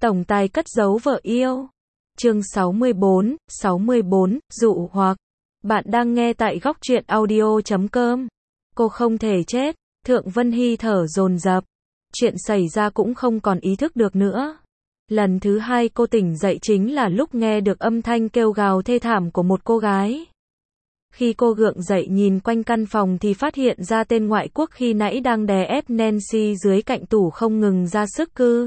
Tổng tài cất giấu vợ yêu. Chương 64, dụ hoặc. Bạn đang nghe tại góc truyện audio.com. Cô không thể chết. Thượng Vân Hy thở dồn dập. Chuyện xảy ra cũng không còn ý thức được nữa. Lần thứ hai cô tỉnh dậy chính là lúc nghe được âm thanh kêu gào thê thảm của một cô gái. Khi cô gượng dậy nhìn quanh căn phòng thì phát hiện ra tên ngoại quốc khi nãy đang đè ép Nancy dưới cạnh tủ không ngừng ra sức cư.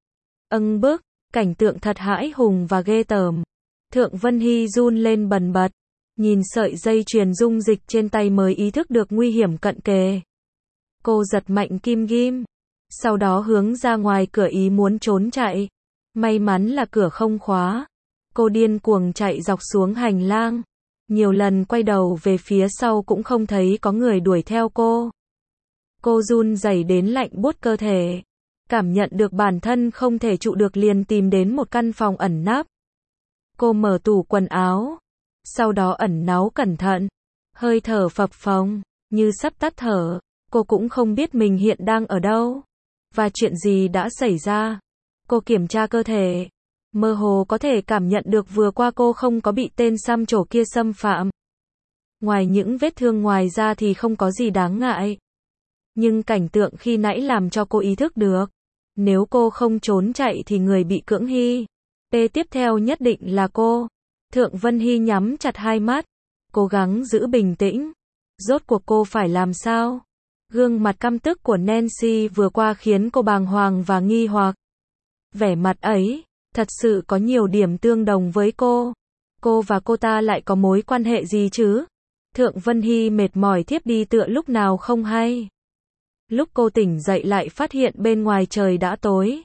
Bức, cảnh tượng thật hãi hùng và ghê tởm. Thượng Vân Hy run lên bần bật, nhìn sợi dây chuyền dung dịch trên tay mới ý thức được nguy hiểm cận kề. Cô giật mạnh kim ghim, sau đó hướng ra ngoài cửa ý muốn trốn chạy. May mắn là cửa không khóa. Cô điên cuồng chạy dọc xuống hành lang. Nhiều lần quay đầu về phía sau cũng không thấy có người đuổi theo cô. Cô run rẩy đến lạnh buốt cơ thể. Cảm nhận được bản thân không thể trụ được liền tìm đến một căn phòng ẩn nấp. Cô mở tủ quần áo. Sau đó ẩn náu cẩn thận. Hơi thở phập phồng, như sắp tắt thở. Cô cũng không biết mình hiện đang ở đâu. Và chuyện gì đã xảy ra. Cô kiểm tra cơ thể. Mơ hồ có thể cảm nhận được vừa qua cô không có bị tên xăm trổ kia xâm phạm. Ngoài những vết thương ngoài ra thì không có gì đáng ngại. Nhưng cảnh tượng khi nãy làm cho cô ý thức được. Nếu cô không trốn chạy thì người bị cưỡng hi. Tiếp theo nhất định là cô. Thượng Vân Hy nhắm chặt hai mắt. Cố gắng giữ bình tĩnh. Rốt cuộc cô phải làm sao? Gương mặt căm tức của Nancy vừa qua khiến cô bàng hoàng và nghi hoặc. Vẻ mặt ấy, thật sự có nhiều điểm tương đồng với cô. Cô và cô ta lại có mối quan hệ gì chứ? Thượng Vân Hy mệt mỏi thiếp đi tựa lúc nào không hay. Lúc cô tỉnh dậy lại phát hiện bên ngoài trời đã tối.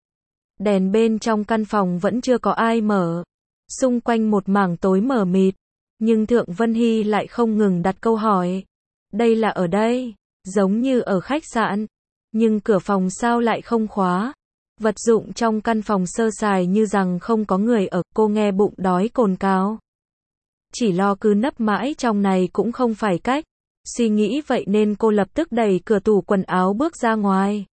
Đèn bên trong căn phòng vẫn chưa có ai mở. Xung quanh một mảng tối mờ mịt. Nhưng Thượng Vân Hy lại không ngừng đặt câu hỏi. Đây là ở đây, giống như ở khách sạn. Nhưng cửa phòng sao lại không khóa? Vật dụng trong căn phòng sơ sài như rằng không có người ở. Cô nghe bụng đói cồn cào. Chỉ lo cứ nấp mãi trong này cũng không phải cách. Suy nghĩ vậy nên cô lập tức đẩy cửa tủ quần áo bước ra ngoài.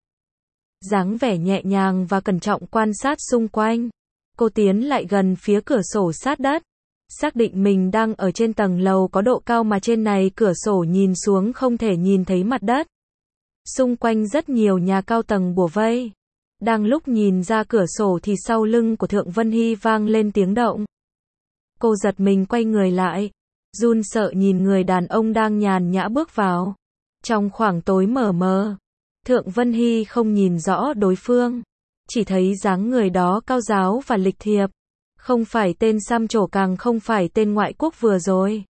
Dáng vẻ nhẹ nhàng và cẩn trọng quan sát xung quanh. Cô tiến lại gần phía cửa sổ sát đất. Xác định mình đang ở trên tầng lầu có độ cao mà trên này cửa sổ nhìn xuống không thể nhìn thấy mặt đất. Xung quanh rất nhiều nhà cao tầng bủa vây. Đang lúc nhìn ra cửa sổ thì sau lưng của Thượng Vân Hy vang lên tiếng động. Cô giật mình quay người lại. Run sợ nhìn người đàn ông đang nhàn nhã bước vào. Trong khoảng tối mờ mờ, Thượng Vân Hy không nhìn rõ đối phương. Chỉ thấy dáng người đó cao ráo và lịch thiệp. Không phải tên xăm trổ càng không phải tên ngoại quốc vừa rồi.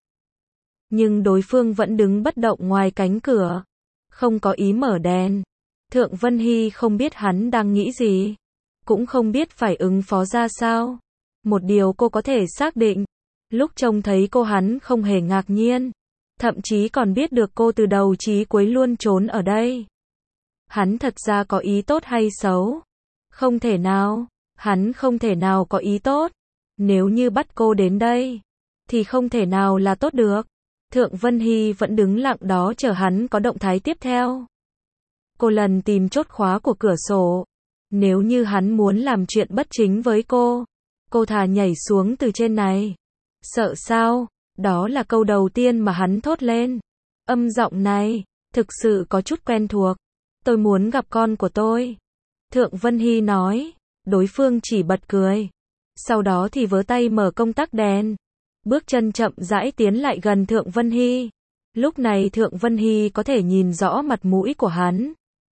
Nhưng đối phương vẫn đứng bất động ngoài cánh cửa. Không có ý mở đèn. Thượng Vân Hy không biết hắn đang nghĩ gì. Cũng không biết phải ứng phó ra sao. Một điều cô có thể xác định. Lúc trông thấy cô hắn không hề ngạc nhiên. Thậm chí còn biết được cô từ đầu chí cuối luôn trốn ở đây. Hắn thật ra có ý tốt hay xấu? Không thể nào. Hắn không thể nào có ý tốt. Nếu như bắt cô đến đây, thì không thể nào là tốt được. Thượng Vân Hy vẫn đứng lặng đó chờ hắn có động thái tiếp theo. Cô lần tìm chốt khóa của cửa sổ. Nếu như hắn muốn làm chuyện bất chính với cô thà nhảy xuống từ trên này. Sợ sao? Đó là câu đầu tiên mà hắn thốt lên. Âm giọng này, thực sự có chút quen thuộc. Tôi muốn gặp con của tôi. Thượng Vân Hy nói. Đối phương chỉ bật cười. Sau đó thì vớ tay mở công tắc đèn. Bước chân chậm rãi tiến lại gần Thượng Vân Hy. Lúc này Thượng Vân Hy có thể nhìn rõ mặt mũi của hắn.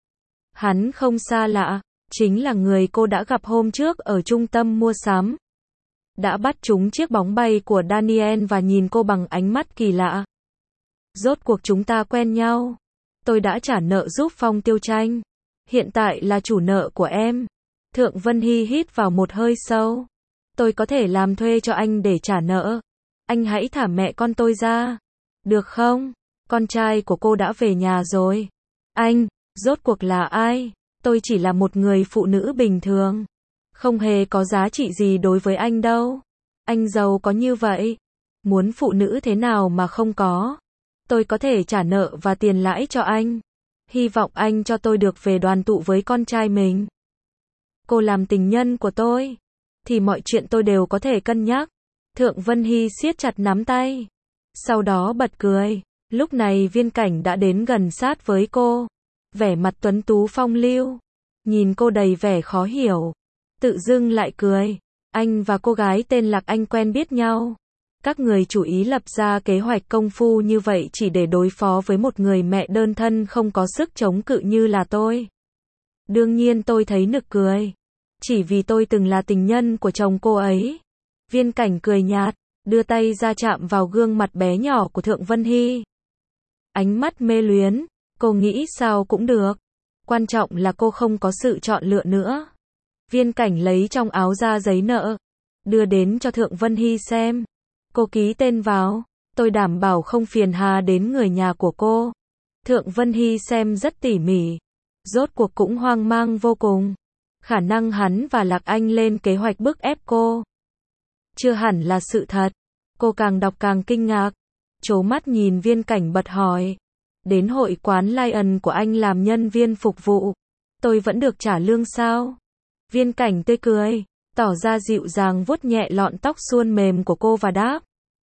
Hắn không xa lạ. Chính là người cô đã gặp hôm trước ở trung tâm mua sắm. Đã bắt trúng chiếc bóng bay của Daniel và nhìn cô bằng ánh mắt kỳ lạ. Rốt cuộc chúng ta quen nhau. Tôi đã trả nợ giúp Phong Tiêu Tranh. Hiện tại là chủ nợ của em. Thượng Vân Hy hít vào một hơi sâu. Tôi có thể làm thuê cho anh để trả nợ. Anh hãy thả mẹ con tôi ra. Được không? Con trai của cô đã về nhà rồi. Anh, rốt cuộc là ai? Tôi chỉ là một người phụ nữ bình thường. Không hề có giá trị gì đối với anh đâu. Anh giàu có như vậy. Muốn phụ nữ thế nào mà không có. Tôi có thể trả nợ và tiền lãi cho anh. Hy vọng anh cho tôi được về đoàn tụ với con trai mình. cô làm tình nhân của tôi, thì mọi chuyện tôi đều có thể cân nhắc. Thượng Vân Hy siết chặt nắm tay, sau đó bật cười. Lúc này Viên Cảnh đã đến gần sát với cô, vẻ mặt tuấn tú phong lưu, nhìn cô đầy vẻ khó hiểu, tự dưng lại cười. Anh và cô gái tên Lạc Anh quen biết nhau. Các người chủ ý lập ra kế hoạch công phu như vậy chỉ để đối phó với một người mẹ đơn thân không có sức chống cự như là tôi. Đương nhiên tôi thấy nực cười. Chỉ vì tôi từng là tình nhân của chồng cô ấy. Viên Cảnh cười nhạt, đưa tay ra chạm vào gương mặt bé nhỏ của Thượng Vân Hy. Ánh mắt mê luyến, cô nghĩ sao cũng được. Quan trọng là cô không có sự chọn lựa nữa. Viên Cảnh lấy trong áo ra giấy nợ, đưa đến cho Thượng Vân Hy xem. Cô ký tên vào, tôi đảm bảo không phiền hà đến người nhà của cô. Thượng Vân Hy xem rất tỉ mỉ, rốt cuộc cũng hoang mang vô cùng. Khả năng hắn và Lạc Anh lên kế hoạch bức ép cô. Chưa hẳn là sự thật. Cô càng đọc càng kinh ngạc, trố mắt nhìn Viên Cảnh bật hỏi. Đến hội quán Lion của anh làm nhân viên phục vụ, tôi vẫn được trả lương sao? Viên Cảnh tươi cười, tỏ ra dịu dàng vuốt nhẹ lọn tóc suôn mềm của cô và đáp.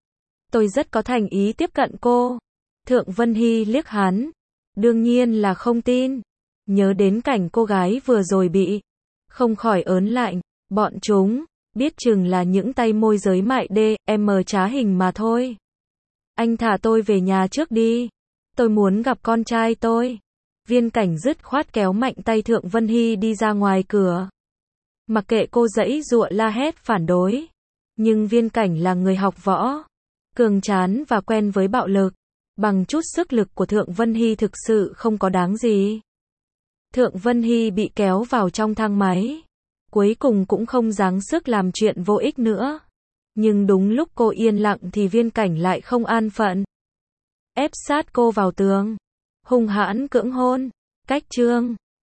Tôi rất có thành ý tiếp cận cô. Thượng Vân Hy liếc hắn. Đương nhiên là không tin. Nhớ đến cảnh cô gái vừa rồi bị. Không khỏi ớn lạnh. Bọn chúng, biết chừng là những tay môi giới mại đê, em trá hình mà thôi. Anh thả tôi về nhà trước đi. Tôi muốn gặp con trai tôi. Viên Cảnh dứt khoát kéo mạnh tay Thượng Vân Hy đi ra ngoài cửa. Mặc kệ cô giãy giụa la hét phản đối. Nhưng Viên Cảnh là người học võ, cường tráng và quen với bạo lực. Bằng chút sức lực của Thượng Vân Hy thực sự không có đáng gì. Thượng Vân Hy bị kéo vào trong thang máy. Cuối cùng cũng không giáng sức làm chuyện vô ích nữa. Nhưng đúng lúc cô yên lặng thì Viên Cảnh lại không an phận. Ép sát cô vào tường. Hung hãn cưỡng hôn. Cách chương